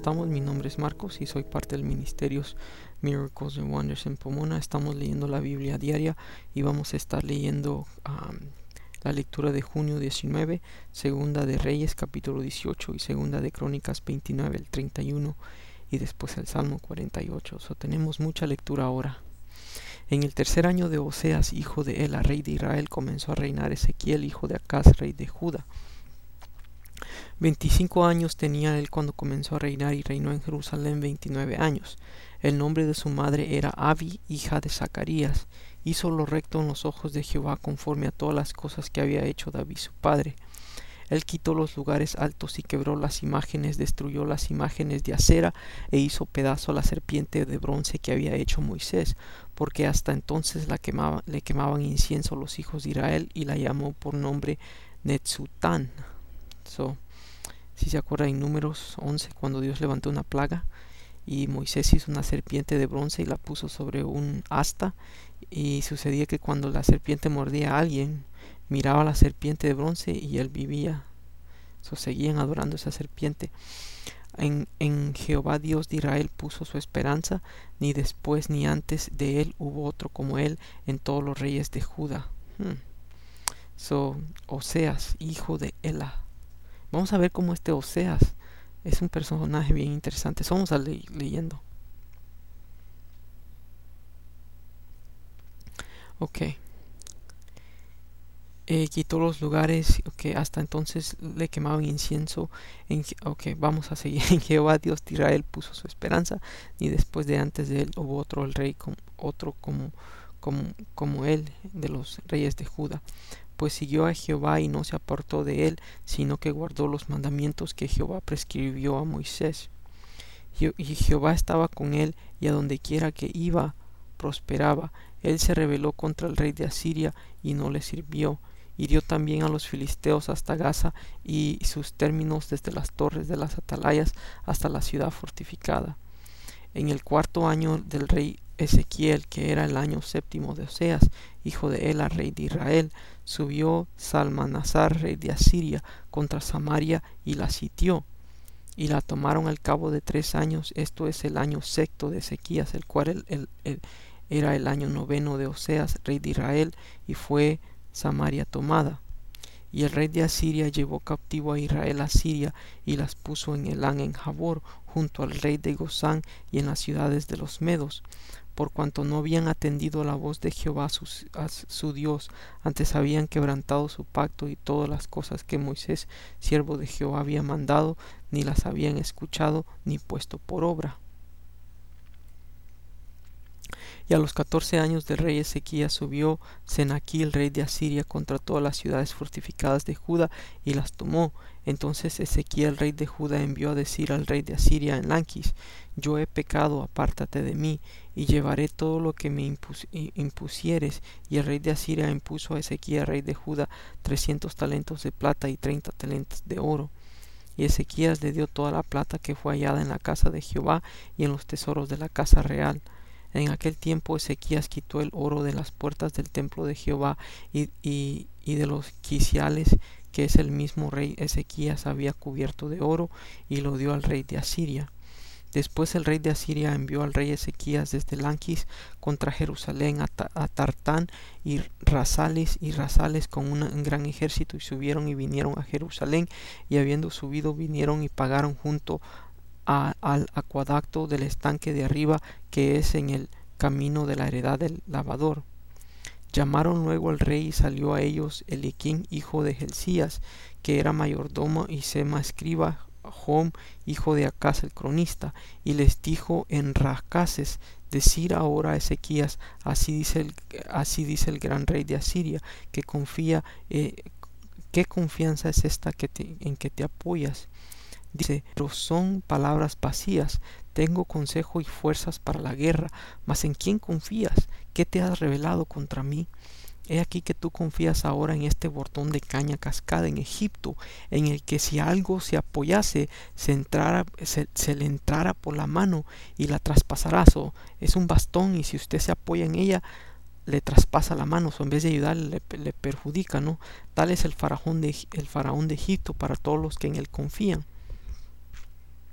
estamos? Mi nombre es Marcos y soy parte del ministerio Miracles and Wonders en Pomona. Estamos leyendo la Biblia diaria y vamos a estar leyendo la lectura de junio 19, segunda de Reyes capítulo 18 y segunda de Crónicas 29 al 31 y después el Salmo 48. Tenemos mucha lectura ahora. En el tercer año de Oseas, hijo de Ela, rey de Israel, comenzó a reinar Ezequiel, hijo de Acaz, rey de Judá. 25 años tenía él cuando comenzó a reinar y reinó en Jerusalén 29 años. El nombre de su madre era Abi, hija de Zacarías. Hizo lo recto en los ojos de Jehová conforme a todas las cosas que había hecho David su padre. Él quitó los lugares altos y quebró las imágenes, destruyó las imágenes de acera e hizo pedazo a la serpiente de bronce que había hecho Moisés, porque hasta entonces le quemaban incienso los hijos de Israel y la llamó por nombre Netzután. Si se acuerdan en Números 11, cuando Dios levantó una plaga y Moisés hizo una serpiente de bronce y la puso sobre un asta, y sucedía que cuando la serpiente mordía a alguien, miraba a la serpiente de bronce y él vivía. Seguían adorando esa serpiente. En Jehová Dios de Israel puso su esperanza, ni después ni antes de él hubo otro como él en todos los reyes de Judá. Oseas, hijo de Ela. Vamos a ver cómo este Oseas es un personaje bien interesante. Vamos a leyendo. Quitó los lugares que hasta entonces le quemaban incienso. Vamos a seguir. En Jehová Dios de Israel puso su esperanza, ni después de antes de él hubo otro el rey como él de los reyes de Judá. Pues siguió a Jehová y no se apartó de él, sino que guardó los mandamientos que Jehová prescribió a Moisés. Y Jehová estaba con él, y a donde quiera que iba, prosperaba. Él se rebeló contra el rey de Asiria, y no le sirvió. Hirió también a los filisteos hasta Gaza, y sus términos desde las torres de las atalayas hasta la ciudad fortificada. En el cuarto año del rey Ezequiel, que era el año séptimo de Oseas, hijo de Ela, rey de Israel, subió Salmanasar, rey de Asiria, contra Samaria y la sitió. Y la tomaron al cabo de 3 años, esto es el año sexto de Ezequías, el cual era el año noveno de Oseas, rey de Israel, y fue Samaria tomada. Y el rey de Asiria llevó cautivo a Israel a Siria y las puso en Elán en Jabor, junto al rey de Gozán y en las ciudades de los medos, por cuanto no habían atendido a la voz de Jehová su Dios, antes habían quebrantado su pacto y todas las cosas que Moisés, siervo de Jehová, había mandado, ni las habían escuchado ni puesto por obra. Y a los 14 años del rey Ezequías subió Senaquí, el rey de Asiria, contra todas las ciudades fortificadas de Judá y las tomó. Entonces Ezequías, el rey de Judá, envió a decir al rey de Asiria en Laquis: Yo he pecado, apártate de mí, y llevaré todo lo que me impusieres. Y el rey de Asiria impuso a Ezequías, rey de Judá, 300 talentos de plata y 30 talentos de oro. Y Ezequías le dio toda la plata que fue hallada en la casa de Jehová y en los tesoros de la casa real. En aquel tiempo Ezequías quitó el oro de las puertas del templo de Jehová y de los quiciales que el mismo rey Ezequías había cubierto de oro, y lo dio al rey de Asiria. Después el rey de Asiria envió al rey Ezequías desde Laquis contra Jerusalén a Tartán y Rasales con un gran ejército, y subieron y vinieron a Jerusalén, y habiendo subido vinieron y pagaron junto al acueducto del estanque de arriba, que es en el camino de la heredad del lavador. Llamaron luego al rey, y salió a ellos Eliquín, hijo de Hilcías, que era mayordomo, y Sema escriba, Jom, hijo de Acaz el cronista, y les dijo en Racases: Decir ahora a Ezequías: así dice el gran rey de Asiria, que confía. ¿Qué confianza es esta en que te apoyas? Dice: pero son palabras vacías. Tengo consejo y fuerzas para la guerra, mas ¿en quién confías? ¿Qué te has rebelado contra mí? He aquí que tú confías ahora en este bordón de caña cascada en Egipto, en el que si algo se apoyase, se le entrara por la mano y la traspasará. Es un bastón, y si usted se apoya en ella, le traspasa la mano. En vez de ayudarle, le perjudica, ¿no? Tal es el faraón de Egipto para todos los que en él confían.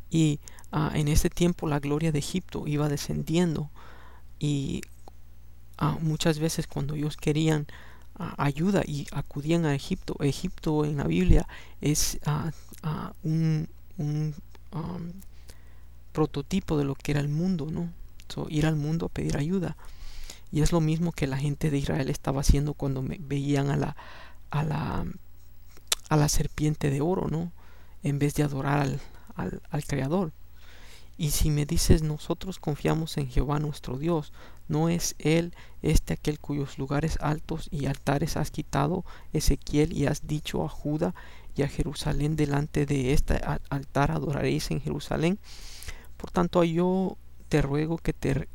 Y en ese tiempo la gloria de Egipto iba descendiendo, y muchas veces cuando ellos querían ayuda y acudían a Egipto. Egipto en la Biblia es un prototipo de lo que era el mundo, ¿no? Ir al mundo a pedir ayuda. Y es lo mismo que la gente de Israel estaba haciendo cuando veían a la, a la serpiente de oro, ¿no? En vez de adorar al Creador. Y si me dices, nosotros confiamos en Jehová nuestro Dios, ¿no es Él aquel cuyos lugares altos y altares has quitado, Ezequiel, y has dicho a Judá y a Jerusalén, delante de este altar adoraréis en Jerusalén? Por tanto, yo te ruego que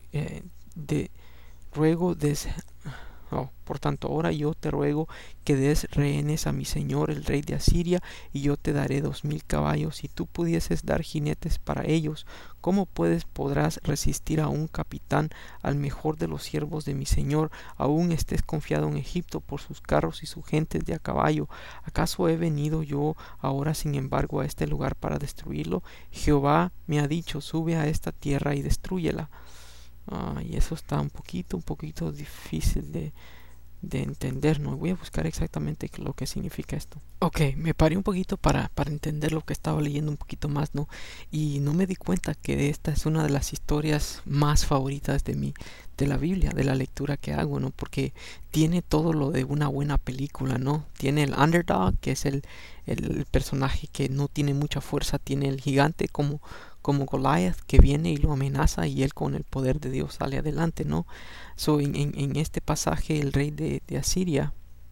ruego des, por tanto, ahora yo te ruego que des rehenes a mi señor el rey de Asiria, y yo te daré 2000 caballos. Si tú pudieses dar jinetes para ellos, ¿cómo podrás resistir a un capitán, al mejor de los siervos de mi señor? Aún estés confiado en Egipto por sus carros y sus gentes de a caballo. ¿Acaso he venido yo ahora sin embargo a este lugar para destruirlo? Jehová me ha dicho, sube a esta tierra y destrúyela. Y eso está un poquito difícil de entender, ¿no? Voy a buscar exactamente lo que significa esto. Ok, me paré un poquito para entender lo que estaba leyendo un poquito más, ¿no? Y no me di cuenta que esta es una de las historias más favoritas de la Biblia, de la lectura que hago, ¿no? Porque tiene todo lo de una buena película, ¿no? Tiene el underdog, que es el personaje que no tiene mucha fuerza, tiene el gigante como Goliath, que viene y lo amenaza, y él con el poder de Dios sale adelante, ¿no? En este pasaje el rey de Asiria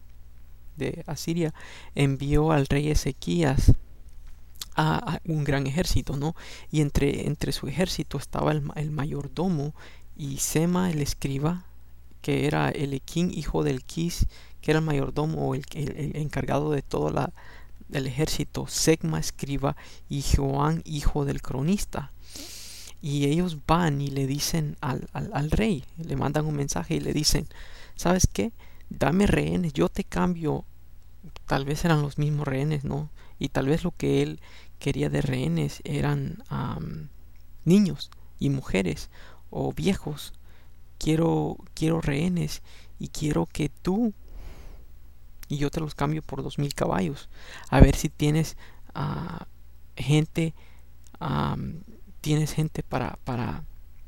envió al rey Ezequías a un gran ejército, ¿no? Y entre su ejército estaba el mayordomo, y Sema el escriba, que era Elequín hijo del Quis, que era el mayordomo o el encargado de todo del ejército, Segma escriba, y Joán hijo del cronista. Y ellos van y le dicen al rey, le mandan un mensaje y le dicen, ¿sabes qué? Dame rehenes, yo te cambio. Tal vez eran los mismos rehenes, ¿no? Y tal vez lo que él quería de rehenes eran niños y mujeres o viejos. Quiero rehenes, y quiero que tú y yo te los cambio por 2000 caballos. A ver si tienes gente, tienes gente para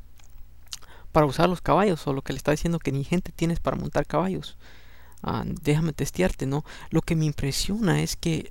usar los caballos, o lo que le está diciendo, que ni gente tienes para montar caballos. Déjame testearte, ¿no? Lo que me impresiona es que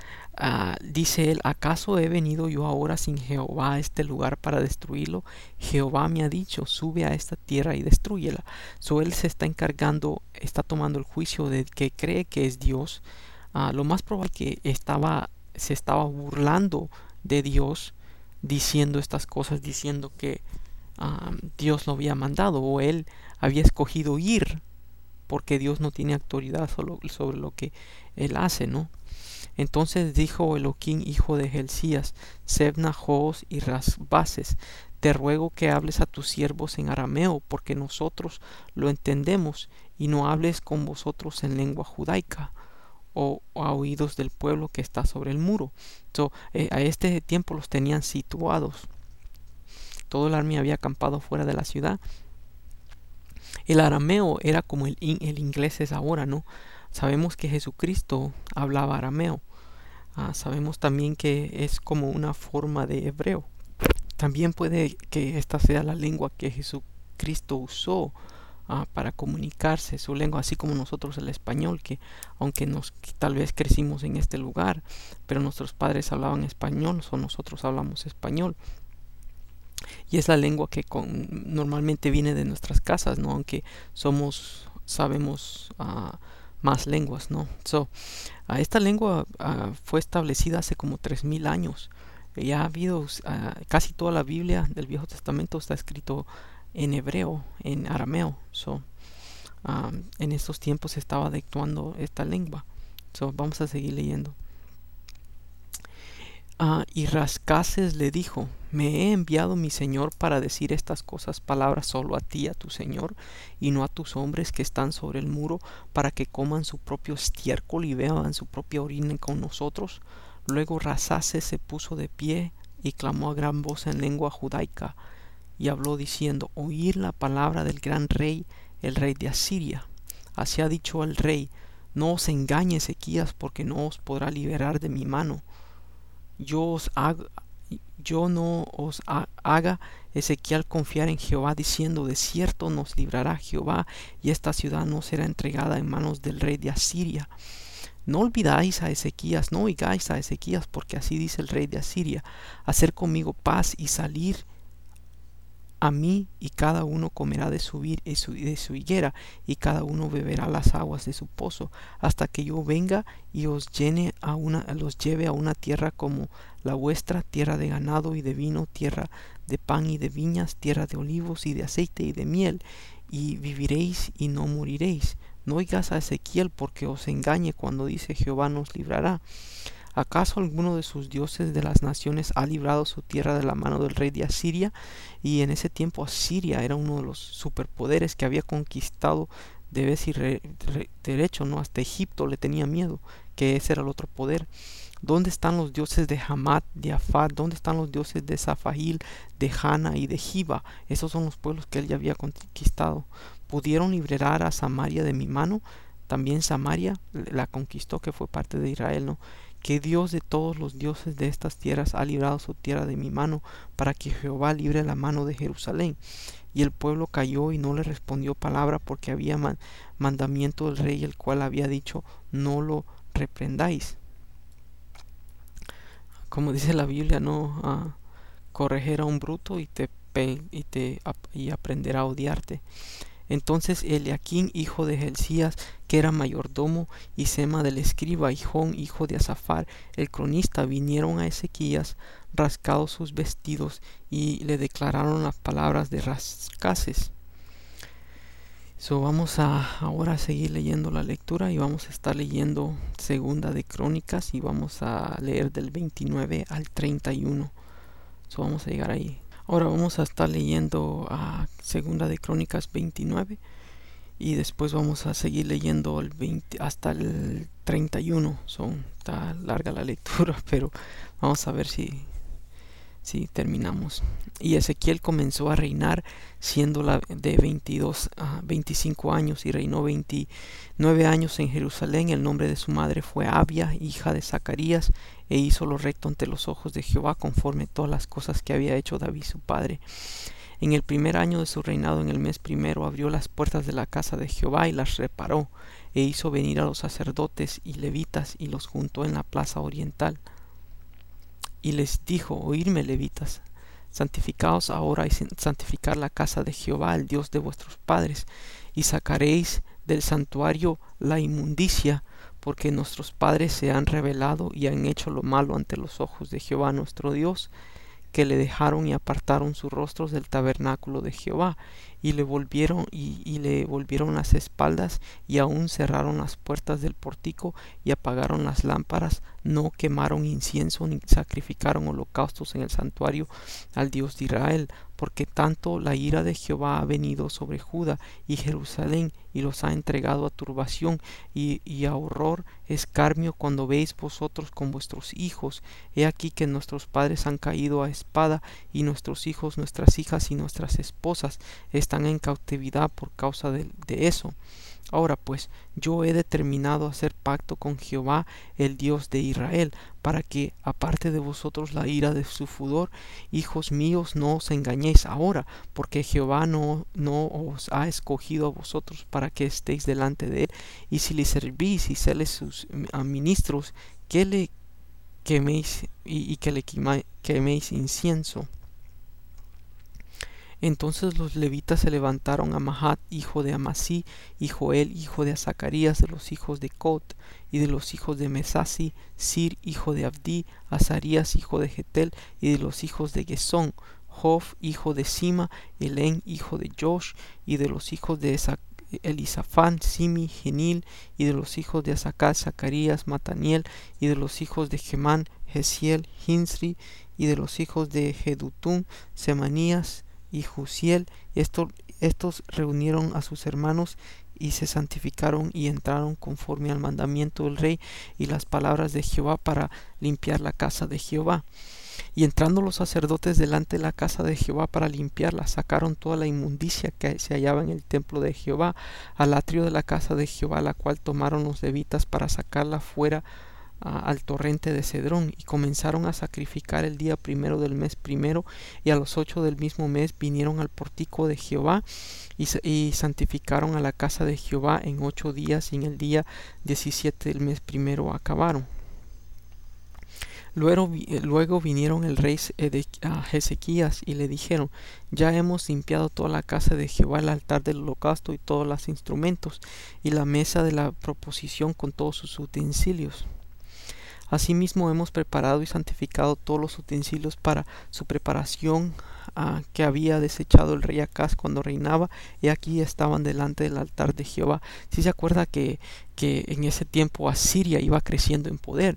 dice él, ¿acaso he venido yo ahora sin Jehová a este lugar para destruirlo? Jehová me ha dicho, sube a esta tierra y destrúyela. Él se está encargando, está tomando el juicio de que cree que es Dios. Lo más probable que se estaba burlando de Dios, diciendo estas cosas, diciendo que Dios lo había mandado, o él había escogido ir, porque Dios no tiene autoridad sobre lo que él hace, ¿no? Entonces dijo Eloquín hijo de Gelcías, Sebna, Joos y Rasbases, te ruego que hables a tus siervos en arameo, porque nosotros lo entendemos, y no hables con vosotros en lengua judaica, o a oídos del pueblo que está sobre el muro. A este tiempo los tenían situados. Todo el army había acampado fuera de la ciudad. El arameo era como el inglés es ahora, ¿no? Sabemos que Jesucristo hablaba arameo. Sabemos también que es como una forma de hebreo. También puede que esta sea la lengua que Jesucristo usó para comunicarse, su lengua, así como nosotros el español, que aunque tal vez crecimos en este lugar, pero nuestros padres hablaban español, o nosotros hablamos español. Y es la lengua que normalmente viene de nuestras casas, ¿no? Aunque sabemos más lenguas, ¿no? Esta lengua fue establecida hace como 3000 años. Ya ha habido casi toda la Biblia del Viejo Testamento está escrito en hebreo, en arameo. En estos tiempos se estaba dictando esta lengua. Vamos a seguir leyendo. Y Rascases le dijo, me he enviado mi señor para decir estas palabras solo a ti, a tu señor, y no a tus hombres que están sobre el muro, para que coman su propio estiércol y beban su propia orina con nosotros. Luego Rascases se puso de pie y clamó a gran voz en lengua judaica, y habló diciendo: Oír la palabra del gran rey, el rey de Asiria. Así ha dicho el rey: no os engañe Ezequías, porque no os podrá liberar de mi mano. Yo no os haga Ezequiel confiar en Jehová, diciendo: de cierto nos librará Jehová, y esta ciudad no será entregada en manos del rey de Asiria. No olvidáis a Ezequías, no oigáis a Ezequías, porque así dice el rey de Asiria: hacer conmigo paz y salir a mí, y cada uno comerá de su higuera, y cada uno beberá las aguas de su pozo, hasta que yo venga y los lleve a una tierra como la vuestra, tierra de ganado y de vino, tierra de pan y de viñas, tierra de olivos y de aceite y de miel, y viviréis y no moriréis. No oigas a Ezequiel, porque os engañe cuando dice: Jehová nos librará. ¿Acaso alguno de sus dioses de las naciones ha librado su tierra de la mano del rey de Asiria? Y en ese tiempo Asiria era uno de los superpoderes que había conquistado de vez y derecho, ¿no? Hasta Egipto le tenía miedo, que ese era el otro poder. ¿Dónde están los dioses de Hamat, de Afad? ¿Dónde están los dioses de Zafahil, de Hana y de Jiba? Esos son los pueblos que él ya había conquistado. ¿Pudieron liberar a Samaria de mi mano? También Samaria la conquistó, que fue parte de Israel, ¿no? Que Dios de todos los dioses de estas tierras ha librado su tierra de mi mano, para que Jehová libre la mano de Jerusalén. Y el pueblo calló y no le respondió palabra, porque había mandamiento del rey, el cual había dicho: no lo reprendáis. Como dice la Biblia, no corregir a un bruto y aprenderá a odiarte. Entonces Eliaquín, hijo de Hilcías, que era mayordomo, y Sema del escriba, y Jón, hijo de Asafar, el cronista, vinieron a Ezequías rascados sus vestidos, y le declararon las palabras de Rascases. Vamos ahora a seguir leyendo la lectura, y vamos a estar leyendo Segunda de Crónicas, y vamos a leer del 29 al 31. Vamos a llegar ahí. Ahora vamos a estar leyendo a Segunda de Crónicas 29, y después vamos a seguir leyendo el 20 hasta el 31. Está larga la lectura, pero vamos a ver si terminamos. Y Ezequiel comenzó a reinar siendo de 22 a 25 años, y reinó 29 años en Jerusalén. El nombre de su madre fue Abia, hija de Zacarías, e hizo lo recto ante los ojos de Jehová, conforme todas las cosas que había hecho David su padre. En el primer año de su reinado, en el mes primero, abrió las puertas de la casa de Jehová y las reparó, e hizo venir a los sacerdotes y levitas, y los juntó en la plaza oriental. Y les dijo: oídme, levitas, santificaos ahora y santificar la casa de Jehová, el Dios de vuestros padres, y sacaréis del santuario la inmundicia, porque nuestros padres se han rebelado y han hecho lo malo ante los ojos de Jehová nuestro Dios, que le dejaron y apartaron sus rostros del tabernáculo de Jehová, y le volvieron las espaldas, y aún cerraron las puertas del pórtico, y apagaron las lámparas, no quemaron incienso ni sacrificaron holocaustos en el santuario al Dios de Israel, porque tanto la ira de Jehová ha venido sobre Judá y Jerusalén, y los ha entregado a turbación y a horror, escarnio, cuando veis vosotros con vuestros hijos. He aquí que nuestros padres han caído a espada, y nuestros hijos, nuestras hijas y nuestras esposas están en cautividad por causa de eso. Ahora pues, yo he determinado hacer pacto con Jehová, el Dios de Israel, para que, aparte de vosotros la ira de su furor, hijos míos, no os engañéis ahora, porque Jehová no os ha escogido a vosotros para que estéis delante de él. Y si le servís y séles sus ministros, que le queméis y que le queméis incienso. Entonces los levitas se levantaron: a Mahat, hijo de Amasí, y Joel, hijo de Zacarías, de los hijos de Cot, y de los hijos de Mesasi, Sir, hijo de Abdí, Azarías, hijo de Getel, y de los hijos de Gesón, Jof, hijo de Sima, Elén, hijo de Josh, y de los hijos de Elisafán, Simi, Genil, y de los hijos de Asacat, Zacarías, Mataniel, y de los hijos de Gemán, Gesiel, Hinsri, y de los hijos de Jedutún, Semanías y Jusiel. Estos reunieron a sus hermanos y se santificaron y entraron conforme al mandamiento del rey y las palabras de Jehová para limpiar la casa de Jehová. Y entrando los sacerdotes delante de la casa de Jehová para limpiarla, sacaron toda la inmundicia que se hallaba en el templo de Jehová, al atrio de la casa de Jehová, la cual tomaron los levitas para sacarla fuera al torrente de Cedrón, y comenzaron a sacrificar el día primero del mes primero, y a los 8 del mismo mes vinieron al pórtico de Jehová, y santificaron a la casa de Jehová en 8 días, y en el día 17 del mes primero acabaron. Luego vinieron el rey Ezequías y le dijeron: ya hemos limpiado toda la casa de Jehová, el altar del holocausto y todos los instrumentos, y la mesa de la proposición con todos sus utensilios. Asimismo hemos preparado y santificado todos los utensilios para su preparación que había desechado el rey Acaz cuando reinaba, y aquí estaban delante del altar de Jehová. Si se acuerda que en ese tiempo Asiria iba creciendo en poder.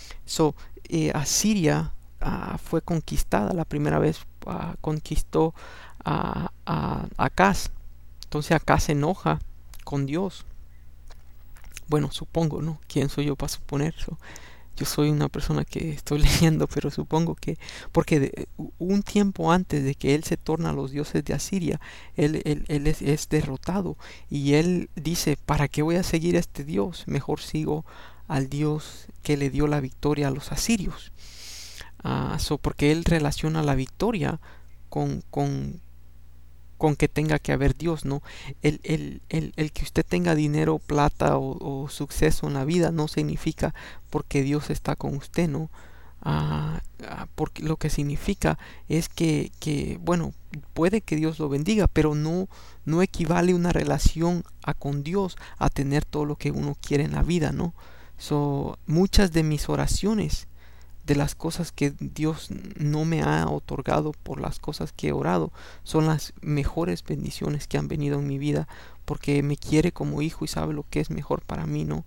Asiria fue conquistada la primera vez, conquistó a Acaz. Entonces Acaz se enoja con Dios. Bueno, supongo, ¿no? ¿Quién soy yo para suponer eso? Yo soy una persona que estoy leyendo, pero supongo que, porque un tiempo antes de que él se torna a los dioses de Asiria, él es derrotado, y él dice: ¿para qué voy a seguir a este Dios? Mejor sigo al Dios que le dio la victoria a los asirios. Porque él relaciona la victoria con que tenga que haber Dios, ¿no? El que usted tenga dinero, plata o suceso en la vida no significa porque Dios está con usted, ¿no? Porque lo que significa es que bueno, puede que Dios lo bendiga, pero no equivale una relación con Dios a tener todo lo que uno quiere en la vida, ¿no? Muchas de mis oraciones, de las cosas que Dios no me ha otorgado por las cosas que he orado, son las mejores bendiciones que han venido en mi vida, porque me quiere como hijo y sabe lo que es mejor para mí, ¿no?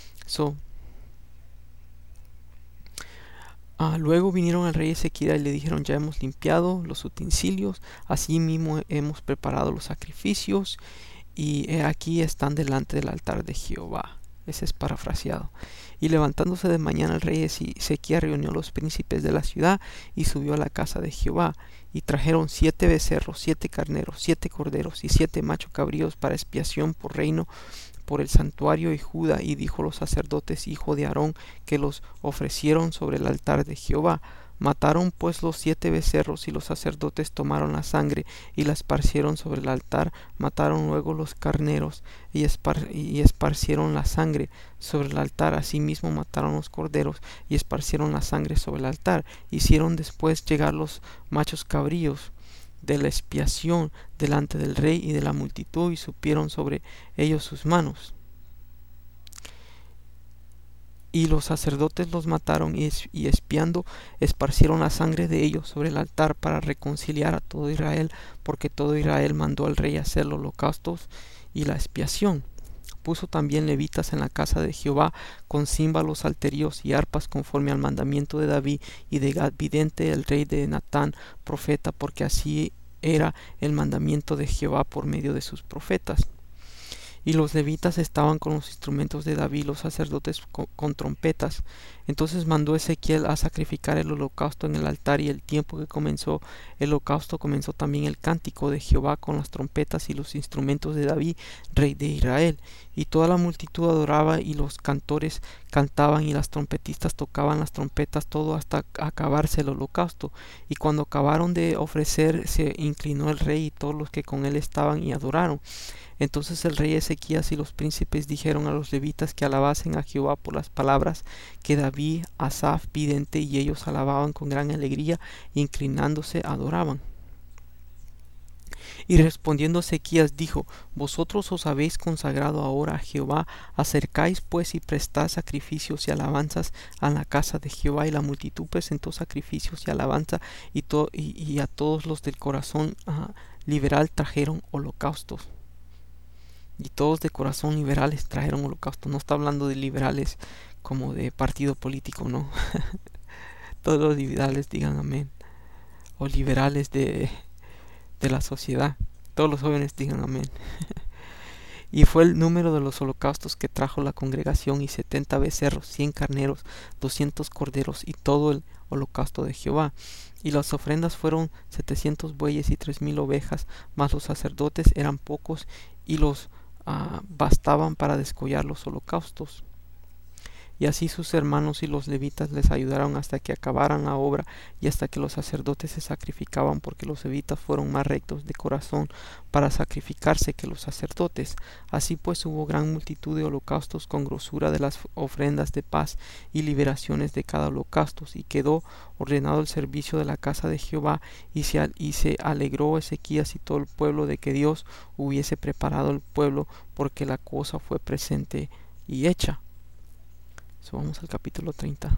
Luego vinieron al rey Ezequiel y le dijeron: ya hemos limpiado los utensilios, así mismo hemos preparado los sacrificios, y aquí están delante del altar de Jehová. Ese es parafraseado. Y levantándose de mañana el rey Ezequías reunió a los príncipes de la ciudad y subió a la casa de Jehová. Y trajeron 7 becerros, 7 carneros, 7 corderos y 7 machos cabríos para expiación por reino por el santuario y Judá. Y dijo los sacerdotes, hijo de Aarón, que los ofrecieron sobre el altar de Jehová. Mataron pues los 7 becerros, y los sacerdotes tomaron la sangre y la esparcieron sobre el altar. Mataron luego los carneros y esparcieron la sangre sobre el altar. Asimismo mataron los corderos y esparcieron la sangre sobre el altar. Hicieron después llegar los machos cabríos de la expiación delante del rey y de la multitud, y supieron sobre ellos sus manos. Y los sacerdotes los mataron, y expiando esparcieron la sangre de ellos sobre el altar para reconciliar a todo Israel, porque todo Israel mandó al rey hacer los holocaustos y la expiación. Puso también levitas en la casa de Jehová con címbalos, salterios y arpas, conforme al mandamiento de David y de Gad vidente, el rey, de Natán profeta, porque así era el mandamiento de Jehová por medio de sus profetas. Y los levitas estaban con los instrumentos de David, los sacerdotes con trompetas. Entonces mandó Ezequiel a sacrificar el holocausto en el altar, y el tiempo que comenzó el holocausto comenzó también el cántico de Jehová con las trompetas y los instrumentos de David, rey de Israel. Y toda la multitud adoraba, y los cantores cantaban, y las trompetistas tocaban las trompetas, todo hasta acabarse el holocausto. Y cuando acabaron de ofrecer, se inclinó el rey y todos los que con él estaban, y adoraron. Entonces el rey Ezequías y los príncipes dijeron a los levitas que alabasen a Jehová por las palabras que David, Asaf, vidente, y ellos alababan con gran alegría, e inclinándose adoraban. Y respondiendo Ezequías dijo: vosotros os habéis consagrado ahora a Jehová, acercáis pues y prestad sacrificios y alabanzas a la casa de Jehová. Y la multitud presentó sacrificios y alabanza, y a todos los del corazón liberal trajeron holocaustos. Y todos de corazón liberales trajeron holocausto. No está hablando de liberales como de partido político, no. Todos los liberales digan amén. O liberales de la sociedad. Todos los jóvenes digan amén. Y fue el número de los holocaustos que trajo la congregación, y 70 becerros, 100 carneros, 200 corderos, y todo el holocausto de Jehová. Y las ofrendas fueron 700 bueyes y 3000 ovejas, mas los sacerdotes eran pocos, y los bastaban para descollar los holocaustos. Y así sus hermanos y los levitas les ayudaron hasta que acabaran la obra, y hasta que los sacerdotes se sacrificaban, porque los levitas fueron más rectos de corazón para sacrificarse que los sacerdotes. Así pues hubo gran multitud de holocaustos con grosura de las ofrendas de paz y liberaciones de cada holocausto, y quedó ordenado el servicio de la casa de Jehová, y se alegró Ezequías y todo el pueblo de que Dios hubiese preparado el pueblo, porque la cosa fue presente y hecha. Vamos al capítulo 30.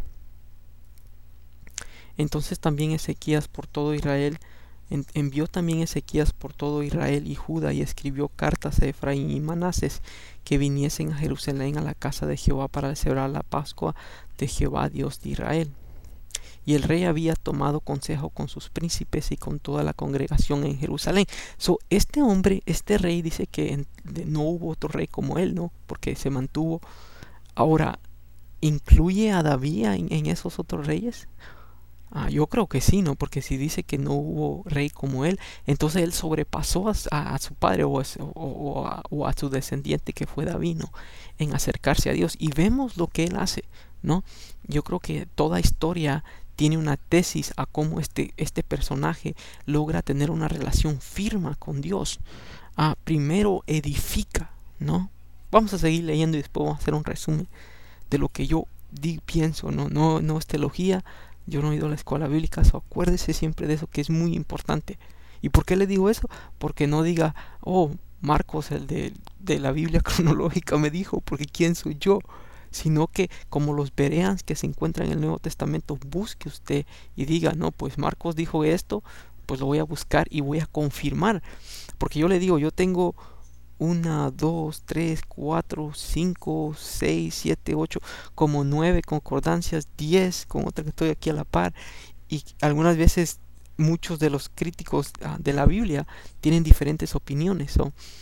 Entonces también Ezequías por todo Israel, envió también Ezequías por todo Israel y Judá, y escribió cartas a Efraín y Manases, que viniesen a Jerusalén a la casa de Jehová para celebrar la Pascua de Jehová Dios de Israel. Y el rey había tomado consejo con sus príncipes y con toda la congregación en Jerusalén. Este hombre, este rey, dice que no hubo otro rey como él, ¿no? Porque se mantuvo. Ahora, ¿incluye a David en esos otros reyes? Yo creo que sí, ¿no? Porque si dice que no hubo rey como él, entonces él sobrepasó a su padre o a su descendiente, que fue David, ¿no? En acercarse a Dios. Y vemos lo que él hace, ¿no? Yo creo que toda historia tiene una tesis a cómo este personaje logra tener una relación firme con Dios. Primero edifica, ¿no? Vamos a seguir leyendo y después vamos a hacer un resumen de lo que yo pienso, no es teología. Yo no he ido a la escuela bíblica, acuérdese siempre de eso, que es muy importante. ¿Y por qué le digo eso? Porque no diga, Marcos, el de la Biblia cronológica, me dijo, porque ¿quién soy yo? Sino que como los bereans que se encuentran en el Nuevo Testamento, busque usted y diga, no, pues Marcos dijo esto, pues lo voy a buscar y voy a confirmar. Porque yo le digo, yo tengo 1, 2, 3, 4, 5, 6, 7, 8, como 9 concordancias, 10 con otra que estoy aquí a la par. Y algunas veces muchos de los críticos de la Biblia tienen diferentes opiniones.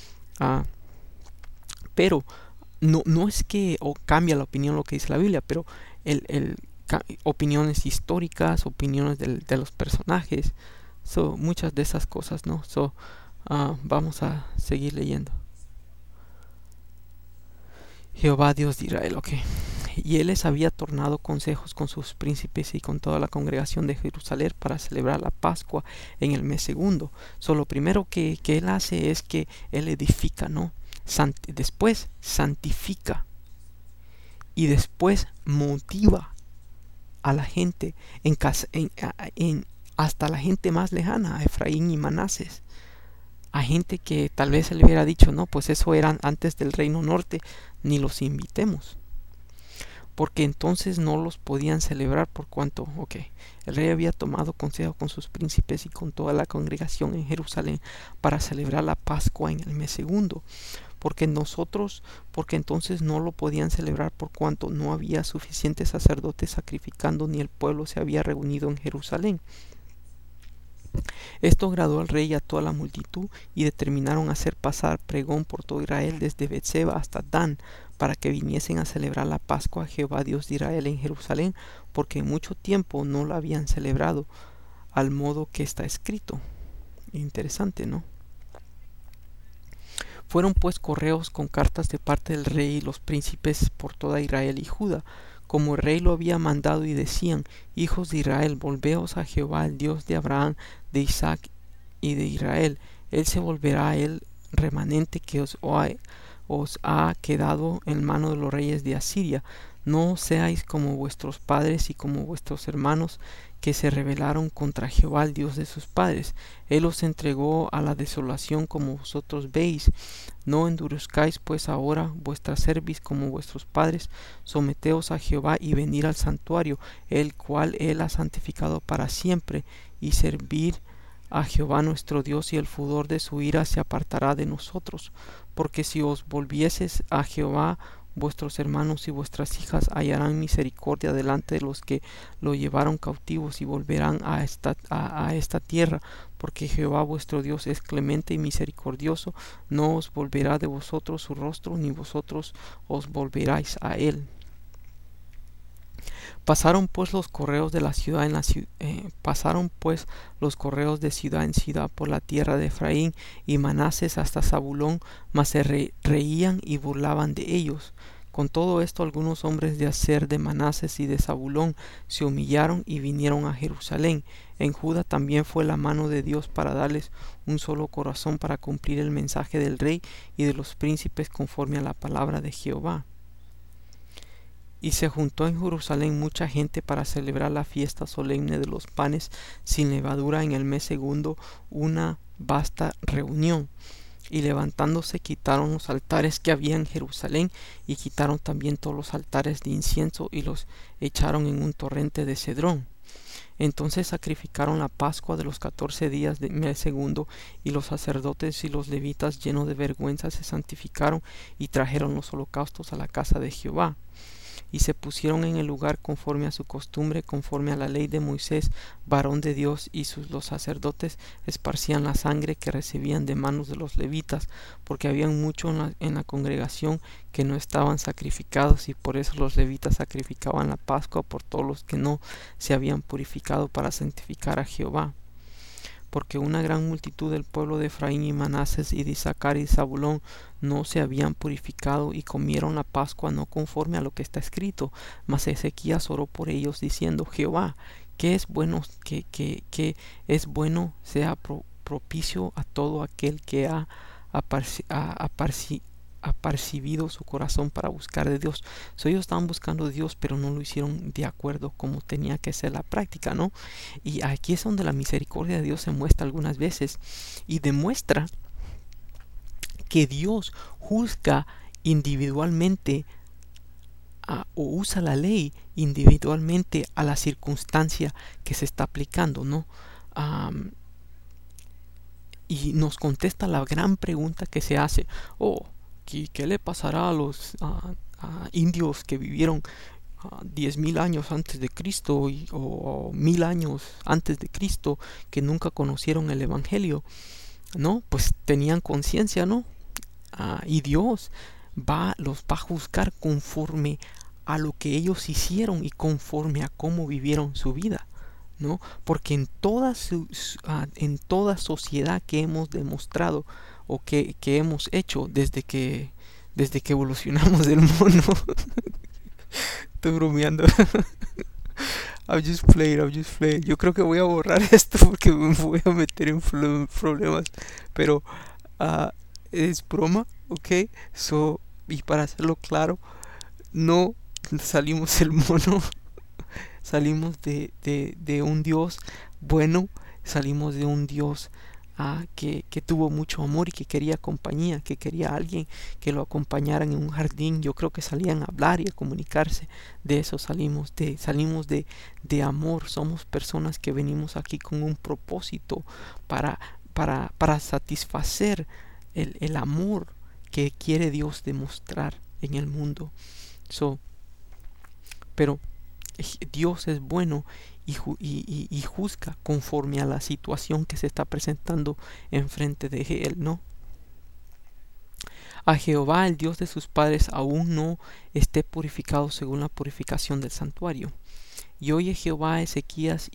Pero no es que cambia la opinión lo que dice la Biblia, pero opiniones históricas, opiniones de los personajes, muchas de esas cosas, ¿no? Vamos a seguir leyendo. Jehová Dios de Israel, ok. Y él les había tornado consejos con sus príncipes y con toda la congregación de Jerusalén para celebrar la Pascua en el mes segundo. Lo primero que él hace es que él edifica, ¿no? Después santifica. Y después motiva a la gente hasta la gente más lejana, a Efraín y Manases. A gente que tal vez se le hubiera dicho, no, pues eso eran antes del reino norte, ni los invitemos, porque entonces no los podían celebrar por cuanto, el rey había tomado consejo con sus príncipes y con toda la congregación en Jerusalén para celebrar la Pascua en el mes segundo, porque entonces no lo podían celebrar por cuanto no había suficientes sacerdotes sacrificando, ni el pueblo se había reunido en Jerusalén. Esto agradó al rey y a toda la multitud, y determinaron hacer pasar pregón por todo Israel desde Betseba hasta Dan, para que viniesen a celebrar la Pascua a Jehová Dios de Israel en Jerusalén, porque en mucho tiempo no la habían celebrado, al modo que está escrito. Interesante, ¿no? Fueron pues correos con cartas de parte del rey y los príncipes por toda Israel y Judá, como el rey lo había mandado, y decían: hijos de Israel, volveos a Jehová, el Dios de Abraham, de Isaac y de Israel. Él se volverá a él remanente que os ha quedado en mano de los reyes de Asiria. No seáis como vuestros padres y como vuestros hermanos, que se rebelaron contra Jehová, el Dios de sus padres. Él os entregó a la desolación, como vosotros veis. No endurezcáis pues ahora vuestra cerviz como vuestros padres. Someteos a Jehová y venid al santuario, el cual él ha santificado para siempre, y servir a Jehová nuestro Dios, y el furor de su ira se apartará de nosotros. Porque si os volvieseis a Jehová vuestros hermanos y vuestras hijas hallarán misericordia delante de los que lo llevaron cautivos y volverán a esta tierra, porque Jehová vuestro Dios es clemente y misericordioso, no os volverá de vosotros su rostro, ni vosotros os volveráis a él. Pasaron pues los correos de ciudad en ciudad por la tierra de Efraín y Manases hasta Zabulón, mas se reían y burlaban de ellos. Con todo esto algunos hombres de Aser, de Manases y de Zabulón se humillaron y vinieron a Jerusalén. En Judá también fue la mano de Dios para darles un solo corazón para cumplir el mensaje del rey y de los príncipes conforme a la palabra de Jehová. Y se juntó en Jerusalén mucha gente para celebrar la fiesta solemne de los panes sin levadura en el mes segundo, una vasta reunión. Y levantándose quitaron los altares que había en Jerusalén y quitaron también todos los altares de incienso y los echaron en un torrente de Cedrón. Entonces sacrificaron la Pascua de los 14 días del mes segundo, y los sacerdotes y los levitas llenos de vergüenza se santificaron y trajeron los holocaustos a la casa de Jehová. Y se pusieron en el lugar conforme a su costumbre, conforme a la ley de Moisés, varón de Dios, y los sacerdotes esparcían la sangre que recibían de manos de los levitas, porque habían muchos en la congregación que no estaban sacrificados, y por eso los levitas sacrificaban la Pascua por todos los que no se habían purificado para santificar a Jehová. Porque una gran multitud del pueblo de Efraín y Manases y de Isaacar y Zabulón no se habían purificado y comieron la Pascua no conforme a lo que está escrito. Mas Ezequías oró por ellos diciendo: Jehová, que es bueno sea propicio a todo aquel que ha apercibido su corazón para buscar de Dios. Ellos estaban buscando de Dios, pero no lo hicieron de acuerdo como tenía que ser la práctica, ¿no? Y aquí es donde la misericordia de Dios se muestra algunas veces y demuestra que Dios juzga individualmente o usa la ley individualmente a la circunstancia que se está aplicando, ¿no? Y nos contesta la gran pregunta que se hace: ¿qué le pasará a los indios que vivieron 10,000 años antes de Cristo o 1,000 años antes de Cristo, que nunca conocieron el Evangelio? No, pues tenían conciencia, ¿no? Y Dios los va a juzgar conforme a lo que ellos hicieron y conforme a cómo vivieron su vida, ¿no? Porque en toda sociedad que hemos demostrado o que hemos hecho desde que evolucionamos del mono estoy bromeando. I'm just playing. Yo creo que voy a borrar esto porque me voy a meter en problemas, pero es broma, ¿ok? Y para hacerlo claro, no salimos del mono. Salimos de un Dios bueno, salimos de un Dios que tuvo mucho amor y que quería compañía, que quería a alguien que lo acompañaran en un jardín. Yo creo que salían a hablar y a comunicarse. De eso salimos de amor. Somos personas que venimos aquí con un propósito para satisfacer el amor que quiere Dios demostrar en el mundo. Pero Dios es bueno y juzga conforme a la situación que se está presentando enfrente de él, ¿no? A Jehová, el Dios de sus padres, aún no esté purificado según la purificación del santuario. Y oyó Jehová a Ezequías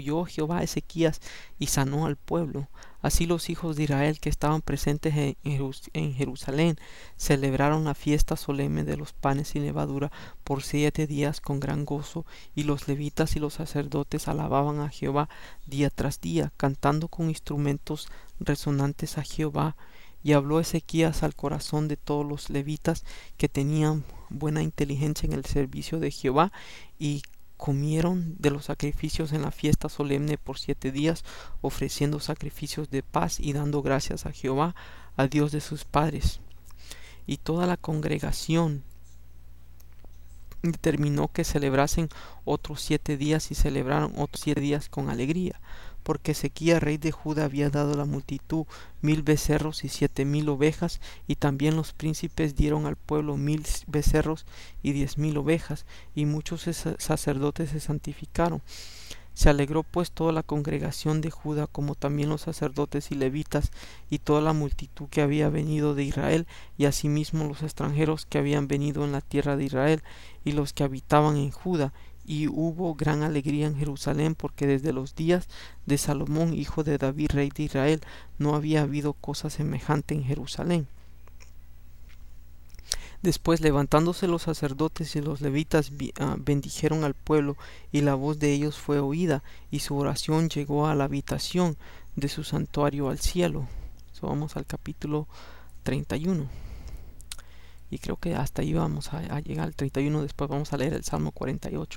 y sanó al pueblo. Así los hijos de Israel que estaban presentes en Jerusalén celebraron la fiesta solemne de los panes sin levadura por 7 días con gran gozo, y los levitas y los sacerdotes alababan a Jehová día tras día, cantando con instrumentos resonantes a Jehová. Y habló Ezequías al corazón de todos los levitas que tenían buena inteligencia en el servicio de Jehová, y comieron de los sacrificios en la fiesta solemne por 7 días, ofreciendo sacrificios de paz y dando gracias a Jehová, al Dios de sus padres. Y toda la congregación determinó que celebrasen otros 7 días y celebraron otros 7 días con alegría, porque Ezequías rey de Judá había dado a la multitud 1000 becerros y 7000 ovejas, y también los príncipes dieron al pueblo 1000 becerros y 10,000 ovejas, y muchos sacerdotes se santificaron. Se alegró pues toda la congregación de Judá, como también los sacerdotes y levitas, y toda la multitud que había venido de Israel, y asimismo los extranjeros que habían venido en la tierra de Israel, y los que habitaban en Judá. Y hubo gran alegría en Jerusalén, porque desde los días de Salomón, hijo de David, rey de Israel, no había habido cosa semejante en Jerusalén. Después, levantándose los sacerdotes y los levitas, bendijeron al pueblo, y la voz de ellos fue oída, y su oración llegó a la habitación de su santuario al cielo. Vamos al capítulo 31. Y creo que hasta ahí vamos a llegar al 31. Después vamos a leer el Salmo 48.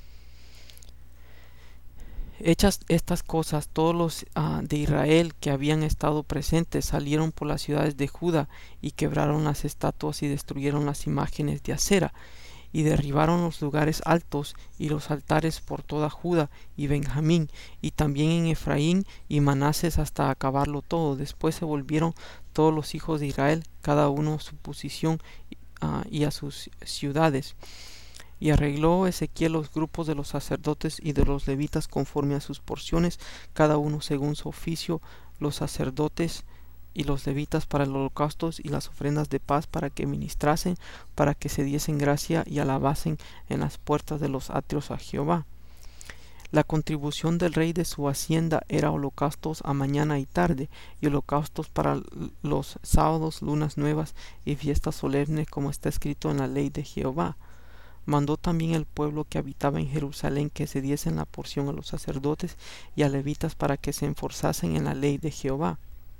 Hechas estas cosas, todos los de Israel que habían estado presentes salieron por las ciudades de Judá, y quebraron las estatuas y destruyeron las imágenes de acera, y derribaron los lugares altos y los altares por toda Judá y Benjamín, y también en Efraín y Manases, hasta acabarlo todo. Después se volvieron todos los hijos de Israel, cada uno a su posición y a sus ciudades. Y arregló Ezequiel los grupos de los sacerdotes y de los levitas conforme a sus porciones, cada uno según su oficio, los sacerdotes y los levitas para los holocaustos y las ofrendas de paz, para que ministrasen, para que se diesen gracia y alabasen en las puertas de los atrios a Jehová. La contribución del rey de su hacienda era holocaustos a mañana y tarde, y holocaustos para los sábados, lunas nuevas y fiestas solemnes, como está escrito en la ley de Jehová. Mandó también el pueblo que habitaba en Jerusalén que se diesen la porción a los sacerdotes y a levitas, para que se esforzasen en la ley de Jehová.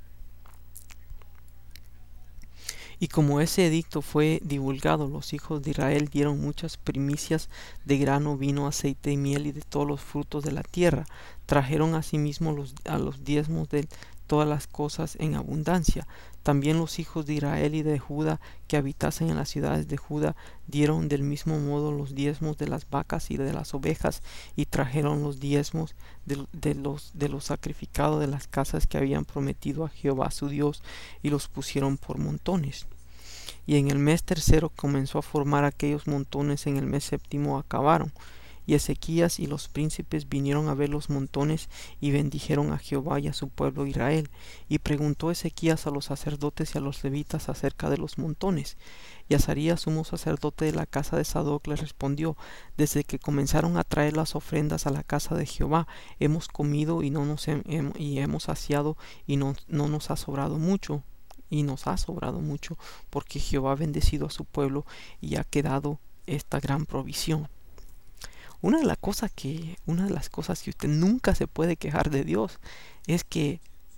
Y como ese edicto fue divulgado, los hijos de Israel dieron muchas primicias de grano, vino, aceite y miel, y de todos los frutos de la tierra. Trajeron asimismo a los diezmos de todas las cosas en abundancia. También los hijos de Israel y de Judá que habitasen en las ciudades de Judá dieron del mismo modo los diezmos de las vacas y de las ovejas, y trajeron los diezmos de los sacrificados de las casas que habían prometido a Jehová su Dios, y los pusieron por montones. Y en el mes tercero comenzó a formar aquellos montones, en el mes séptimo acabaron. Y Ezequías y los príncipes vinieron a ver los montones, y bendijeron a Jehová y a su pueblo Israel. Y preguntó Ezequías a los sacerdotes y a los levitas acerca de los montones. Y Azarías, sumo sacerdote de la casa de Sadoc, les respondió: desde que comenzaron a traer las ofrendas a la casa de Jehová, hemos comido y hemos saciado, y no nos ha sobrado mucho. Y nos ha sobrado mucho, porque Jehová ha bendecido a su pueblo y ha quedado esta gran provisión. Una de las cosas que usted nunca se puede quejar de Dios es que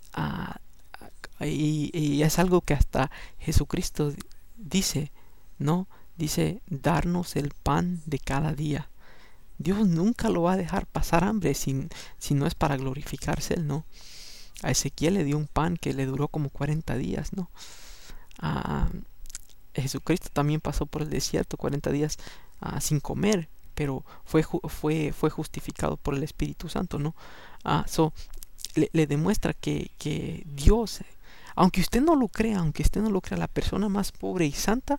y es algo que hasta Jesucristo dice, ¿no? Dice: darnos el pan de cada día. Dios nunca lo va a dejar pasar hambre si no es para glorificarse Él, ¿no? A Ezequiel le dio un pan que le duró como 40 días, ¿no? Jesucristo también pasó por el desierto 40 días sin comer, pero fue justificado por el Espíritu Santo, ¿no? Le demuestra que Dios, aunque usted no lo crea, la persona más pobre y santa,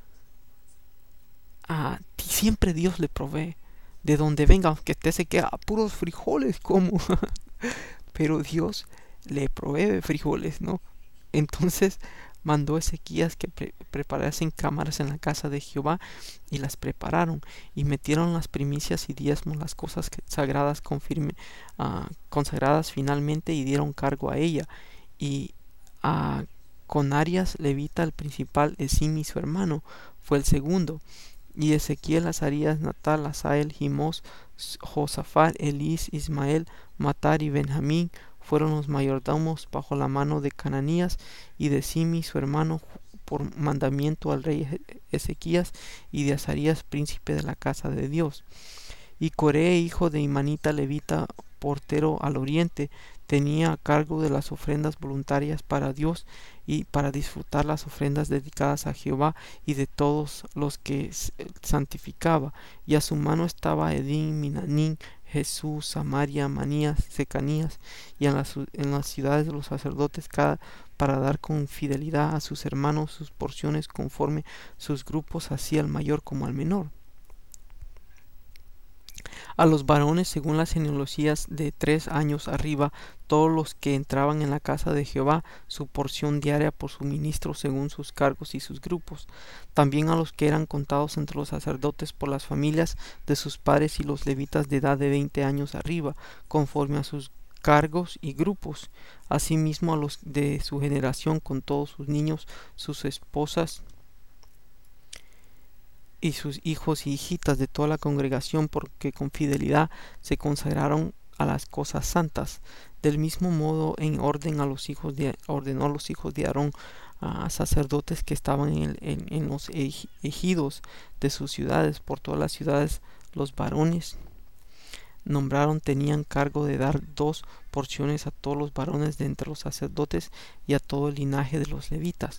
siempre Dios le provee de donde venga, aunque usted se queda a puros frijoles como pero Dios le provee frijoles, ¿no? Entonces mandó Ezequías que preparasen cámaras en la casa de Jehová, y las prepararon, y metieron las primicias y diezmos, las cosas sagradas consagradas finalmente, y dieron cargo a ella. Y Conarias, levita, el principal, Esimi su hermano, fue el segundo. Y Ezequiel, Azarías, Natal, Asael, Jimós, Josafat, Elís, Ismael, Matar y Benjamín fueron los mayordomos bajo la mano de Cananías y de Simi su hermano, por mandamiento al rey Ezequías, y de Azarías, príncipe de la casa de Dios. Y Coré, hijo de Imanita, levita, portero al oriente, tenía a cargo de las ofrendas voluntarias para Dios, y para disfrutar las ofrendas dedicadas a Jehová y de todos los que santificaba. Y a su mano estaba Edín, Minanín, Jesús, Samaria, Manías, Secanías, y en las ciudades de los sacerdotes, para dar con fidelidad a sus hermanos sus porciones conforme sus grupos, así al mayor como al menor. A los varones, según las genealogías de 3 años arriba, todos los que entraban en la casa de Jehová, su porción diaria por suministro según sus cargos y sus grupos. También a los que eran contados entre los sacerdotes por las familias de sus padres y los levitas de edad de 20 años arriba, conforme a sus cargos y grupos. Asimismo a los de su generación con todos sus niños, sus esposas y sus hijos y hijitas de toda la congregación, porque con fidelidad se consagraron a las cosas santas. Del mismo modo, en orden a los hijos ordenó a los hijos de Aarón, a sacerdotes que estaban en los ejidos de sus ciudades. Por todas las ciudades los varones nombraron tenían cargo de dar 2 porciones a todos los varones de entre los sacerdotes y a todo el linaje de los levitas.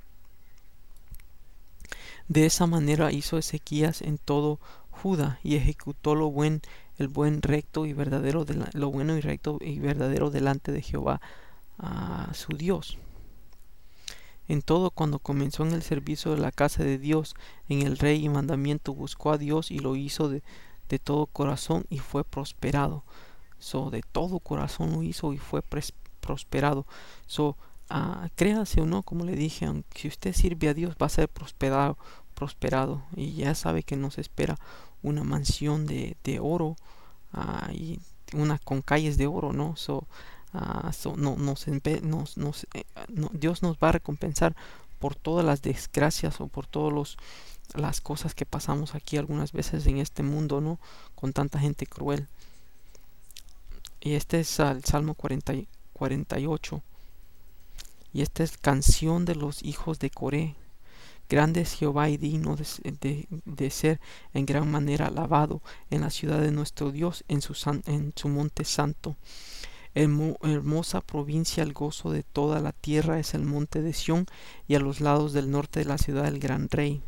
De esa manera hizo Ezequías en todo Judá, y ejecutó lo bueno y recto y verdadero delante de Jehová su Dios. En todo, cuando comenzó en el servicio de la casa de Dios, en el rey y mandamiento, buscó a Dios y lo hizo de todo corazón y fue prosperado. De todo corazón lo hizo y fue prosperado. Créase o no, como le dije, aunque si usted sirve a Dios va a ser prosperado, y ya sabe que nos espera una mansión de oro, y una con calles de oro, ¿no? Dios nos va a recompensar por todas las desgracias o por todas las cosas que pasamos aquí algunas veces en este mundo, ¿no? Con tanta gente cruel. Y este es el Salmo 48. Y esta es canción de los hijos de Coré. Grande es Jehová y digno de ser en gran manera alabado en la ciudad de nuestro Dios, en su monte santo. Hermosa provincia, el gozo de toda la tierra es el monte de Sión, y a los lados del norte de la ciudad del gran rey.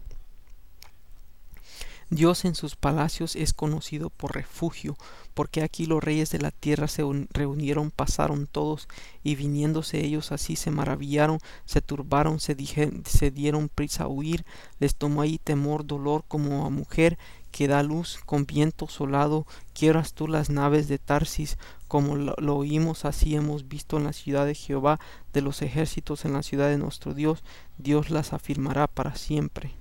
Dios en sus palacios es conocido por refugio, porque aquí los reyes de la tierra se reunieron, pasaron todos, y viniéndose ellos así se maravillaron, se turbaron, se dieron prisa a huir, les tomó ahí temor, dolor como a mujer que da luz con viento solado. Quieras tú las naves de Tarsis, como lo oímos, así hemos visto en la ciudad de Jehová de los ejércitos, en la ciudad de nuestro Dios. Dios las afirmará para siempre.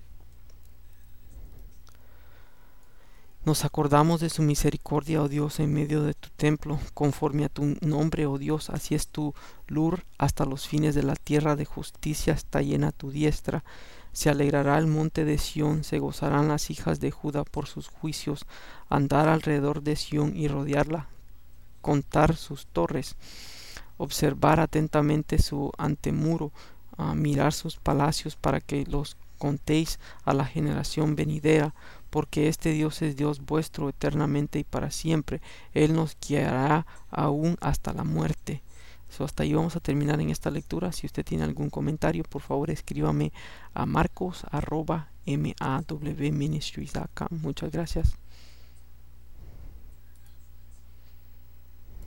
Nos acordamos de su misericordia, oh Dios, en medio de tu templo, conforme a tu nombre, oh Dios, así es tu lur hasta los fines de la tierra, de justicia está llena tu diestra. Se alegrará el monte de Sión, se gozarán las hijas de Judá por sus juicios, andar alrededor de Sión y rodearla, contar sus torres, observar atentamente su antemuro, mirar sus palacios para que los contéis a la generación venidera, porque este Dios es Dios vuestro eternamente y para siempre. Él nos guiará aún hasta la muerte. Hasta ahí vamos a terminar en esta lectura. Si usted tiene algún comentario, por favor escríbame a marcos@mawministries.com. Muchas gracias.